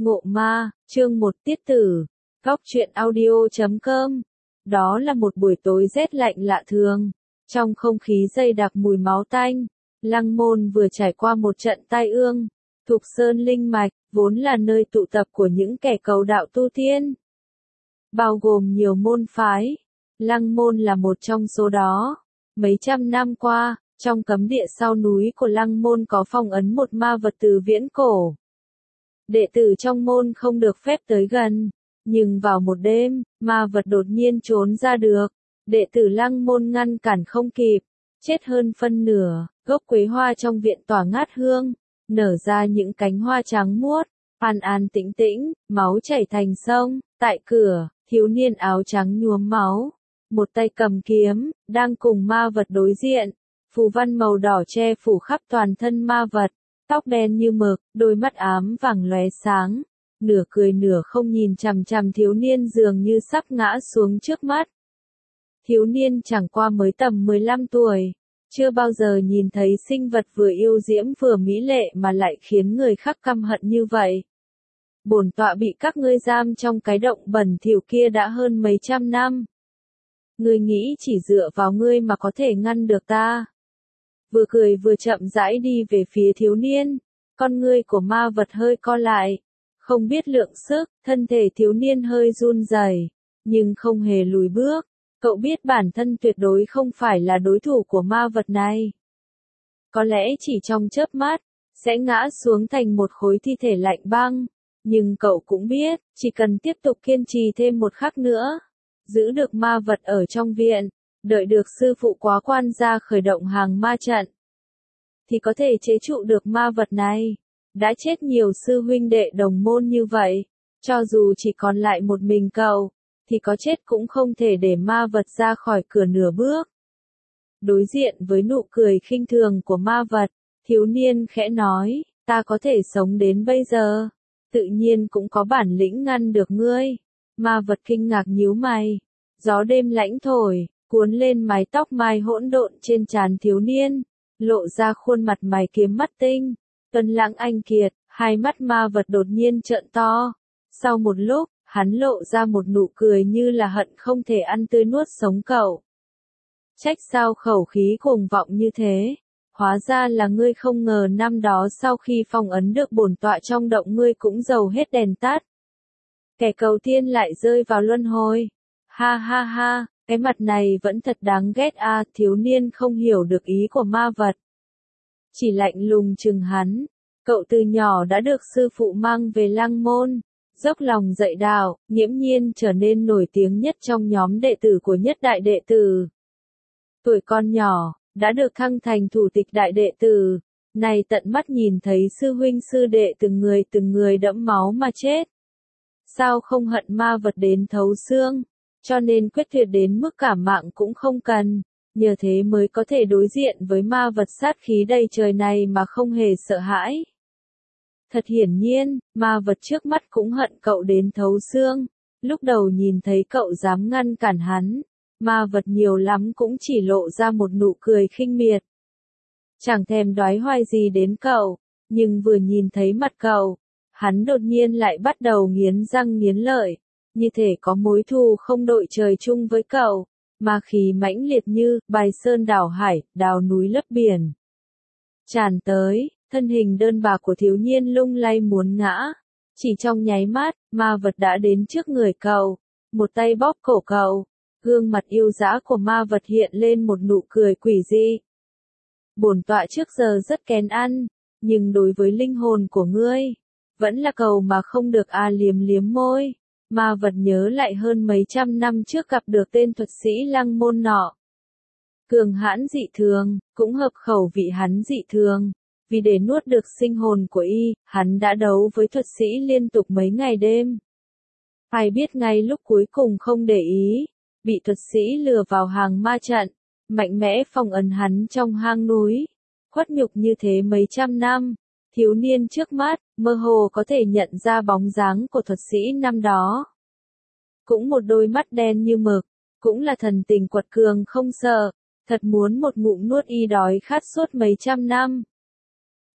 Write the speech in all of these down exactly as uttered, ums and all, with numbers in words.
Ngộ ma, chương một tiết tử, góc truyện audio chấm com. Đó là một buổi tối rét lạnh lạ thường. Trong không khí dày đặc mùi máu tanh, Lăng Môn vừa trải qua một trận tai ương. Thục Sơn Linh Mạch, vốn là nơi tụ tập của những kẻ cầu đạo tu tiên, bao gồm nhiều môn phái. Lăng Môn là một trong số đó. Mấy trăm năm qua, trong cấm địa sau núi của Lăng Môn có phong ấn một ma vật từ viễn cổ. Đệ tử trong môn không được phép tới gần, nhưng vào một đêm, ma vật đột nhiên trốn ra được. Đệ tử Lăng Môn ngăn cản không kịp, chết hơn phân nửa. Gốc quế hoa trong viện tỏa ngát hương, nở ra những cánh hoa trắng muốt, an an tĩnh tĩnh, máu chảy thành sông. Tại cửa, thiếu niên áo trắng nhuốm máu, một tay cầm kiếm, đang cùng ma vật đối diện. Phù văn màu đỏ che phủ khắp toàn thân ma vật, tóc đen như mực, đôi mắt ám vàng lóe sáng, nửa cười nửa không nhìn chằm chằm thiếu niên dường như sắp ngã xuống trước mắt. Thiếu niên chẳng qua mới tầm mười lăm tuổi, chưa bao giờ nhìn thấy sinh vật vừa yêu diễm vừa mỹ lệ mà lại khiến người khác căm hận như vậy. Bổn tọa bị các ngươi giam trong cái động bẩn thỉu kia đã hơn mấy trăm năm. Ngươi nghĩ chỉ dựa vào ngươi mà có thể ngăn được ta? Vừa cười vừa chậm rãi đi về phía thiếu niên, con ngươi của ma vật hơi co lại, không biết lượng sức, thân thể thiếu niên hơi run rẩy, nhưng không hề lùi bước. Cậu biết bản thân tuyệt đối không phải là đối thủ của ma vật này. Có lẽ chỉ trong chớp mắt, sẽ ngã xuống thành một khối thi thể lạnh băng, nhưng cậu cũng biết, chỉ cần tiếp tục kiên trì thêm một khắc nữa, giữ được ma vật ở trong viện, đợi được sư phụ quá quan ra khởi động hàng ma trận, thì có thể chế trụ được ma vật này. Đã chết nhiều sư huynh đệ đồng môn như vậy, cho dù chỉ còn lại một mình cậu, thì có chết cũng không thể để ma vật ra khỏi cửa nửa bước. Đối diện với nụ cười khinh thường của ma vật, thiếu niên khẽ nói, ta có thể sống đến bây giờ, tự nhiên cũng có bản lĩnh ngăn được ngươi. Ma vật kinh ngạc nhíu mày, gió đêm lãnh thổi, cuốn lên mái tóc mai hỗn độn trên trán thiếu niên, lộ ra khuôn mặt mày kiếm mắt tinh, tuấn lãng anh kiệt. Hai mắt ma vật đột nhiên trợn to. Sau một lúc, hắn lộ ra một nụ cười như là hận không thể ăn tươi nuốt sống cậu. Trách sao khẩu khí cuồng vọng như thế? Hóa ra là ngươi không ngờ năm đó sau khi phong ấn được bổn tọa trong động ngươi cũng dầu hết đèn tắt. Kẻ cầu tiên lại rơi vào luân hồi. Ha ha ha, cái mặt này vẫn thật đáng ghét a. À, thiếu niên không hiểu được ý của ma vật, chỉ lạnh lùng chừng hắn. Cậu từ nhỏ đã được sư phụ mang về Lăng Môn, dốc lòng dạy đạo, nghiễm nhiên trở nên nổi tiếng nhất trong nhóm đệ tử của nhất đại đệ tử. Tuổi con nhỏ, đã được thăng thành thủ tịch đại đệ tử, này tận mắt nhìn thấy sư huynh sư đệ từng người từng người đẫm máu mà chết. Sao không hận ma vật đến thấu xương, cho nên quyết tuyệt đến mức cả mạng cũng không cần, nhờ thế mới có thể đối diện với ma vật sát khí đầy trời này mà không hề sợ hãi. Thật hiển nhiên, ma vật trước mắt cũng hận cậu đến thấu xương. Lúc đầu nhìn thấy cậu dám ngăn cản hắn, ma vật nhiều lắm cũng chỉ lộ ra một nụ cười khinh miệt, chẳng thèm đoái hoài gì đến cậu. Nhưng vừa nhìn thấy mặt cậu, hắn đột nhiên lại bắt đầu nghiến răng nghiến lợi, như thể có mối thù không đội trời chung với cậu. Ma khí mãnh liệt như bài sơn đảo hải, đào núi lấp biển, tràn tới. Thân hình đơn bạc của thiếu niên lung lay muốn ngã. Chỉ trong nháy mắt, ma vật đã đến trước người cậu, một tay bóp cổ cậu. Gương mặt yêu dã của ma vật hiện lên một nụ cười quỷ dị. Bổn tọa trước giờ rất kén ăn, nhưng đối với linh hồn của ngươi, vẫn là cầu mà không được. A liếm liếm môi, ma vật nhớ lại hơn mấy trăm năm trước gặp được tên thuật sĩ Lăng Môn nọ. Cường hãn dị thường, cũng hợp khẩu vị hắn dị thường. Vì để nuốt được sinh hồn của y, hắn đã đấu với thuật sĩ liên tục mấy ngày đêm. Ai biết ngay lúc cuối cùng không để ý, bị thuật sĩ lừa vào hàng ma trận, mạnh mẽ phong ấn hắn trong hang núi. Khuất nhục như thế mấy trăm năm, thiếu niên trước mắt, mơ hồ có thể nhận ra bóng dáng của thuật sĩ năm đó. Cũng một đôi mắt đen như mực, cũng là thần tình quật cường không sợ, thật muốn một ngụm nuốt y đói khát suốt mấy trăm năm.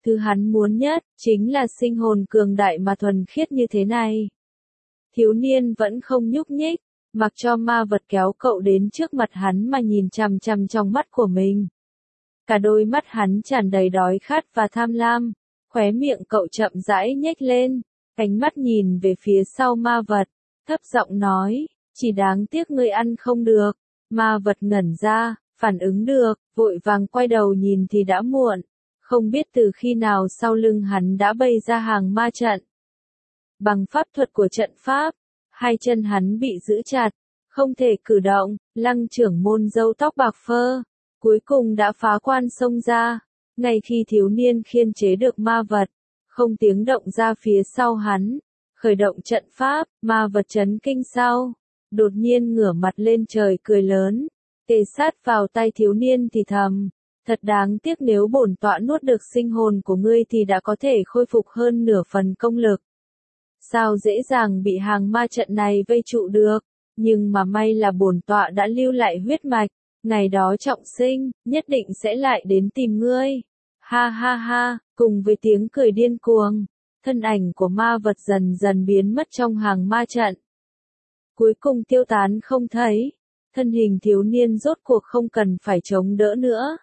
Thứ hắn muốn nhất, chính là sinh hồn cường đại mà thuần khiết như thế này. Thiếu niên vẫn không nhúc nhích, mặc cho ma vật kéo cậu đến trước mặt hắn mà nhìn chằm chằm trong mắt của mình. Cả đôi mắt hắn tràn đầy đói khát và tham lam, khóe miệng cậu chậm rãi nhếch lên, ánh mắt nhìn về phía sau ma vật, thấp giọng nói, chỉ đáng tiếc ngươi ăn không được. Ma vật ngẩn ra, phản ứng được, vội vàng quay đầu nhìn thì đã muộn, không biết từ khi nào sau lưng hắn đã bày ra hàng ma trận. Bằng pháp thuật của trận pháp, hai chân hắn bị giữ chặt, không thể cử động, Lăng trưởng môn râu tóc bạc phơ, cuối cùng đã phá quan xông ra, ngay khi thiếu niên khiên chế được ma vật, không tiếng động ra phía sau hắn, khởi động trận pháp, ma vật chấn kinh sau, đột nhiên ngửa mặt lên trời cười lớn, kề sát vào tay thiếu niên thì thầm, thật đáng tiếc nếu bổn tọa nuốt được sinh hồn của ngươi thì đã có thể khôi phục hơn nửa phần công lực. Sao dễ dàng bị hàng ma trận này vây trụ được, nhưng mà may là bổn tọa đã lưu lại huyết mạch, ngày đó trọng sinh, nhất định sẽ lại đến tìm ngươi. Ha ha ha, cùng với tiếng cười điên cuồng, thân ảnh của ma vật dần dần biến mất trong hàng ma trận. Cuối cùng tiêu tán không thấy, thân hình thiếu niên rốt cuộc không cần phải chống đỡ nữa.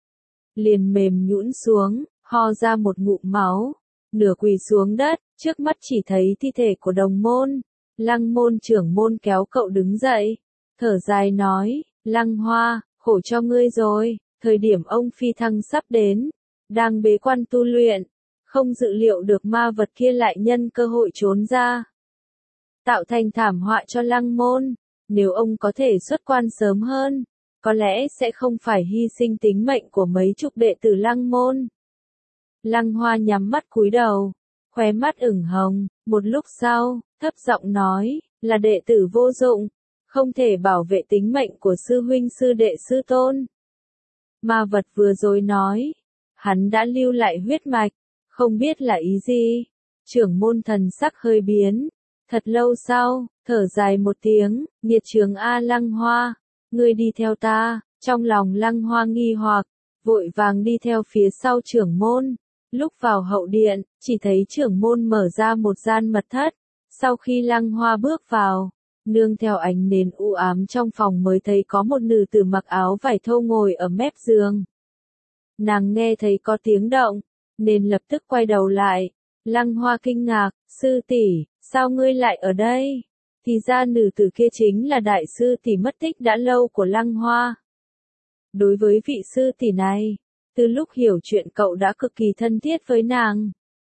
Liền mềm nhũn xuống, ho ra một ngụm máu, nửa quỳ xuống đất, trước mắt chỉ thấy thi thể của đồng môn. Lăng môn trưởng môn kéo cậu đứng dậy, thở dài nói, Lăng Hoa, khổ cho ngươi rồi, thời điểm ông phi thăng sắp đến, đang bế quan tu luyện, không dự liệu được ma vật kia lại nhân cơ hội trốn ra. Tạo thành thảm họa cho Lăng môn, nếu ông có thể xuất quan sớm hơn, có lẽ sẽ không phải hy sinh tính mệnh của mấy chục đệ tử Lăng môn. Lăng Hoa nhắm mắt cúi đầu, khóe mắt ửng hồng, một lúc sau, thấp giọng nói, là đệ tử vô dụng, không thể bảo vệ tính mệnh của sư huynh sư đệ sư tôn. Ma vật vừa rồi nói, hắn đã lưu lại huyết mạch, không biết là ý gì. Trưởng môn thần sắc hơi biến, thật lâu sau, thở dài một tiếng, nghiệt trường A Lăng Hoa, ngươi đi theo ta, trong lòng Lăng Hoa nghi hoặc, vội vàng đi theo phía sau trưởng môn. Lúc vào hậu điện, chỉ thấy trưởng môn mở ra một gian mật thất, sau khi Lăng Hoa bước vào, nương theo ánh nến u ám trong phòng mới thấy có một nữ tử mặc áo vải thô ngồi ở mép giường. Nàng nghe thấy có tiếng động, nên lập tức quay đầu lại. Lăng Hoa kinh ngạc, sư tỷ, sao ngươi lại ở đây? Thì ra nữ tử kia chính là đại sư tỷ mất tích đã lâu của Lăng Hoa. Đối với vị sư tỷ này, từ lúc hiểu chuyện cậu đã cực kỳ thân thiết với nàng.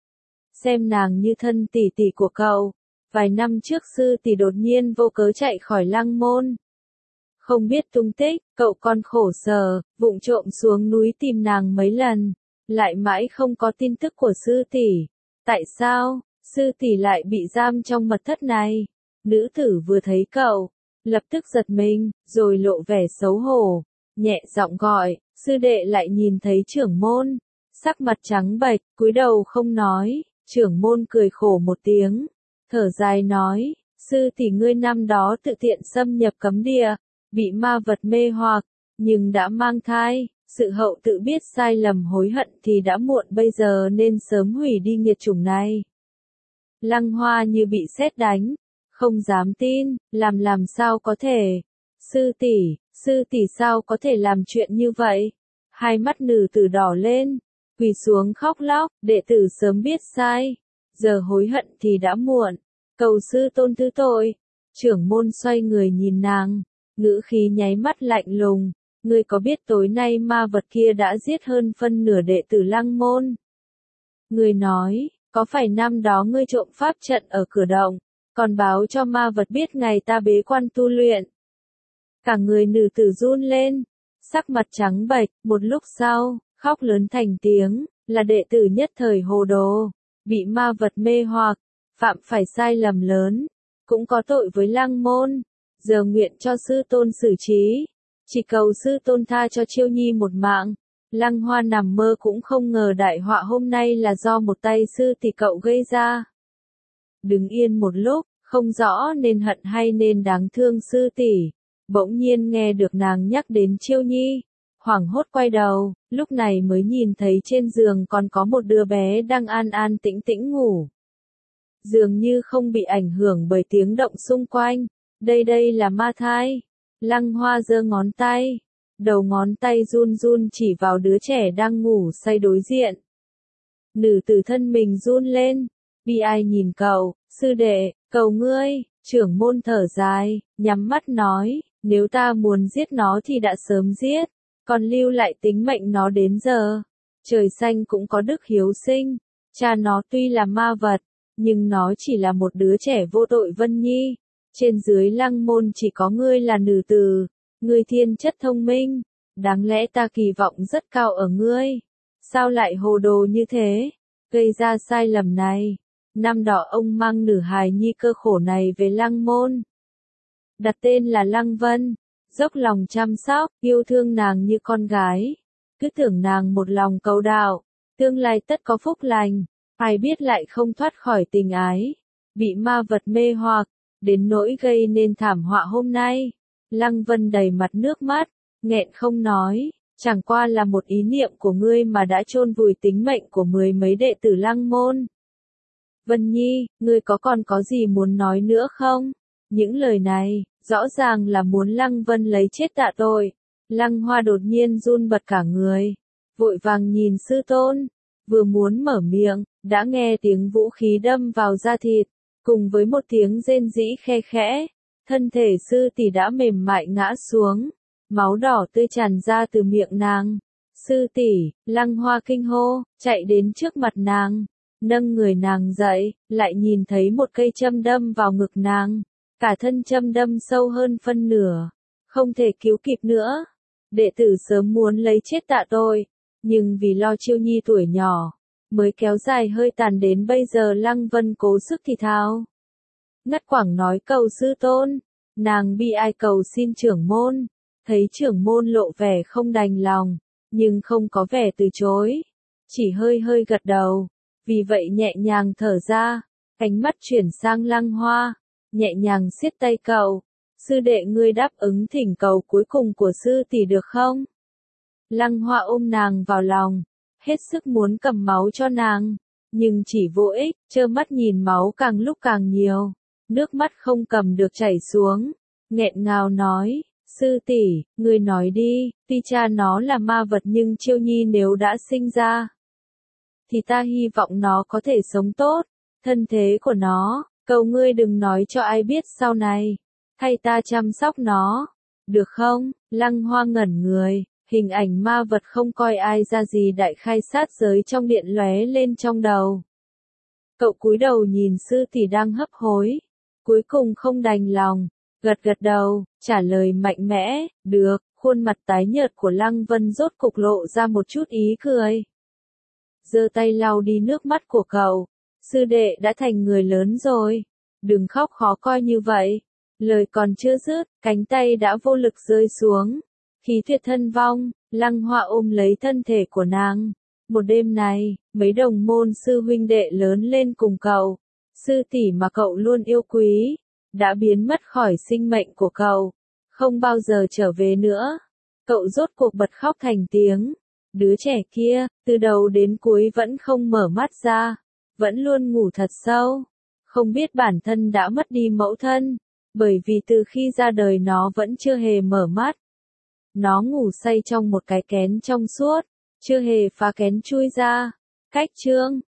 Xem nàng như thân tỷ tỷ của cậu, vài năm trước sư tỷ đột nhiên vô cớ chạy khỏi Lăng môn. Không biết tung tích, cậu còn khổ sở, vụng trộm xuống núi tìm nàng mấy lần, lại mãi không có tin tức của sư tỷ. Tại sao, sư tỷ lại bị giam trong mật thất này? Nữ tử vừa thấy cậu, lập tức giật mình, rồi lộ vẻ xấu hổ, nhẹ giọng gọi, sư đệ lại nhìn thấy trưởng môn, sắc mặt trắng bệch, cúi đầu không nói. Trưởng môn cười khổ một tiếng, thở dài nói, sư tỷ ngươi năm đó tự tiện xâm nhập cấm địa, bị ma vật mê hoặc, nhưng đã mang thai, sự hậu tự biết sai lầm hối hận thì đã muộn, bây giờ nên sớm hủy đi nghiệt chủng này. Lăng Hoa như bị sét đánh, không dám tin, làm làm sao có thể? Sư tỷ, sư tỷ sao có thể làm chuyện như vậy? Hai mắt nữ tử đỏ lên, quỳ xuống khóc lóc, đệ tử sớm biết sai, giờ hối hận thì đã muộn, cầu sư tôn thứ tội. Trưởng môn xoay người nhìn nàng, ngữ khí nháy mắt lạnh lùng, ngươi có biết tối nay ma vật kia đã giết hơn phân nửa đệ tử Lăng môn? Ngươi nói, có phải năm đó ngươi trộm pháp trận ở cửa động, còn báo cho ma vật biết ngày ta bế quan tu luyện? Cả người nữ tử run lên, sắc mặt trắng bệch, một lúc sau, khóc lớn thành tiếng, là đệ tử nhất thời hồ đồ, bị ma vật mê hoặc, phạm phải sai lầm lớn, cũng có tội với Lăng môn, giờ nguyện cho sư tôn xử trí, chỉ cầu sư tôn tha cho Chiêu Nhi một mạng. Lăng Hoa nằm mơ cũng không ngờ đại họa hôm nay là do một tay sư tỷ cậu gây ra. Đứng yên một lúc, không rõ nên hận hay nên đáng thương sư tỷ, bỗng nhiên nghe được nàng nhắc đến Chiêu Nhi, hoảng hốt quay đầu, lúc này mới nhìn thấy trên giường còn có một đứa bé đang an an tĩnh tĩnh ngủ. Dường như không bị ảnh hưởng bởi tiếng động xung quanh. Đây đây là ma thai. Lăng Hoa giơ ngón tay. Đầu ngón tay run run chỉ vào đứa trẻ đang ngủ say đối diện. Nữ tử thân mình run lên. Bi ai nhìn cậu, sư đệ, cầu ngươi, trưởng môn thở dài, nhắm mắt nói, nếu ta muốn giết nó thì đã sớm giết, còn lưu lại tính mệnh nó đến giờ. Trời xanh cũng có đức hiếu sinh, cha nó tuy là ma vật, nhưng nó chỉ là một đứa trẻ vô tội Vân Nhi. Trên dưới Lăng môn chỉ có ngươi là nữ tử, ngươi thiên chất thông minh, đáng lẽ ta kỳ vọng rất cao ở ngươi. Sao lại hồ đồ như thế, gây ra sai lầm này? Năm đó ông mang nữ hài nhi cơ khổ này về Lăng môn. Đặt tên là Lăng Vân, dốc lòng chăm sóc, yêu thương nàng như con gái. Cứ tưởng nàng một lòng cầu đạo, tương lai tất có phúc lành, ai biết lại không thoát khỏi tình ái. Bị ma vật mê hoặc, đến nỗi gây nên thảm họa hôm nay. Lăng Vân đầy mặt nước mắt, nghẹn không nói, chẳng qua là một ý niệm của ngươi mà đã chôn vùi tính mệnh của mười mấy đệ tử Lăng môn. Vân Nhi, ngươi có còn có gì muốn nói nữa không? Những lời này, rõ ràng là muốn Lăng Vân lấy chết tạ tội. Lăng Hoa đột nhiên run bật cả người, vội vàng nhìn sư tôn, vừa muốn mở miệng, đã nghe tiếng vũ khí đâm vào da thịt, cùng với một tiếng rên rỉ khe khẽ, thân thể sư tỷ đã mềm mại ngã xuống, máu đỏ tươi tràn ra từ miệng nàng. Sư tỷ, Lăng Hoa kinh hô, chạy đến trước mặt nàng, nâng người nàng dậy, lại nhìn thấy một cây châm đâm vào ngực nàng, cả thân châm đâm sâu hơn phân nửa, không thể cứu kịp nữa. Đệ tử sớm muốn lấy chết tạ tội, nhưng vì lo Chiêu Nhi tuổi nhỏ, mới kéo dài hơi tàn đến bây giờ. Lăng Vân cố sức thì thào. Ngắt quãng nói cầu sư tôn, nàng bi ai cầu xin trưởng môn, thấy trưởng môn lộ vẻ không đành lòng, nhưng không có vẻ từ chối, chỉ hơi hơi gật đầu, vì vậy nhẹ nhàng thở ra, ánh mắt chuyển sang Lăng Hoa, nhẹ nhàng siết tay cậu. Sư đệ ngươi đáp ứng thỉnh cầu cuối cùng của sư tỷ được không? Lăng Hoa ôm nàng vào lòng, hết sức muốn cầm máu cho nàng, nhưng chỉ vô ích, trơ mắt nhìn máu càng lúc càng nhiều, nước mắt không cầm được chảy xuống, nghẹn ngào nói, sư tỷ, ngươi nói đi, tuy cha nó là ma vật nhưng Chiêu Nhi nếu đã sinh ra, thì ta hy vọng nó có thể sống tốt, thân thế của nó, cầu ngươi đừng nói cho ai biết sau này. Thay ta chăm sóc nó, được không? Lăng Hoa ngẩn người, hình ảnh ma vật không coi ai ra gì đại khai sát giới trong điện lóe lên trong đầu. Cậu cúi đầu nhìn sư tỷ đang hấp hối, cuối cùng không đành lòng, gật gật đầu, trả lời mạnh mẽ, được. Khuôn mặt tái nhợt của Lăng Vân rốt cục lộ ra một chút ý cười. Giơ tay lau đi nước mắt của cậu, sư đệ đã thành người lớn rồi, đừng khóc khó coi như vậy. Lời còn chưa dứt, cánh tay đã vô lực rơi xuống. Khí tuyệt thân vong, Lăng Hoa ôm lấy thân thể của nàng. Một đêm này, mấy đồng môn sư huynh đệ lớn lên cùng cậu. Sư tỷ mà cậu luôn yêu quý, đã biến mất khỏi sinh mệnh của cậu. Không bao giờ trở về nữa. Cậu rốt cuộc bật khóc thành tiếng. Đứa trẻ kia, từ đầu đến cuối vẫn không mở mắt ra. Vẫn luôn ngủ thật sâu. Không biết bản thân đã mất đi mẫu thân. Bởi vì từ khi ra đời nó vẫn chưa hề mở mắt. Nó ngủ say trong một cái kén trong suốt, chưa hề phá kén chui ra. Cách chương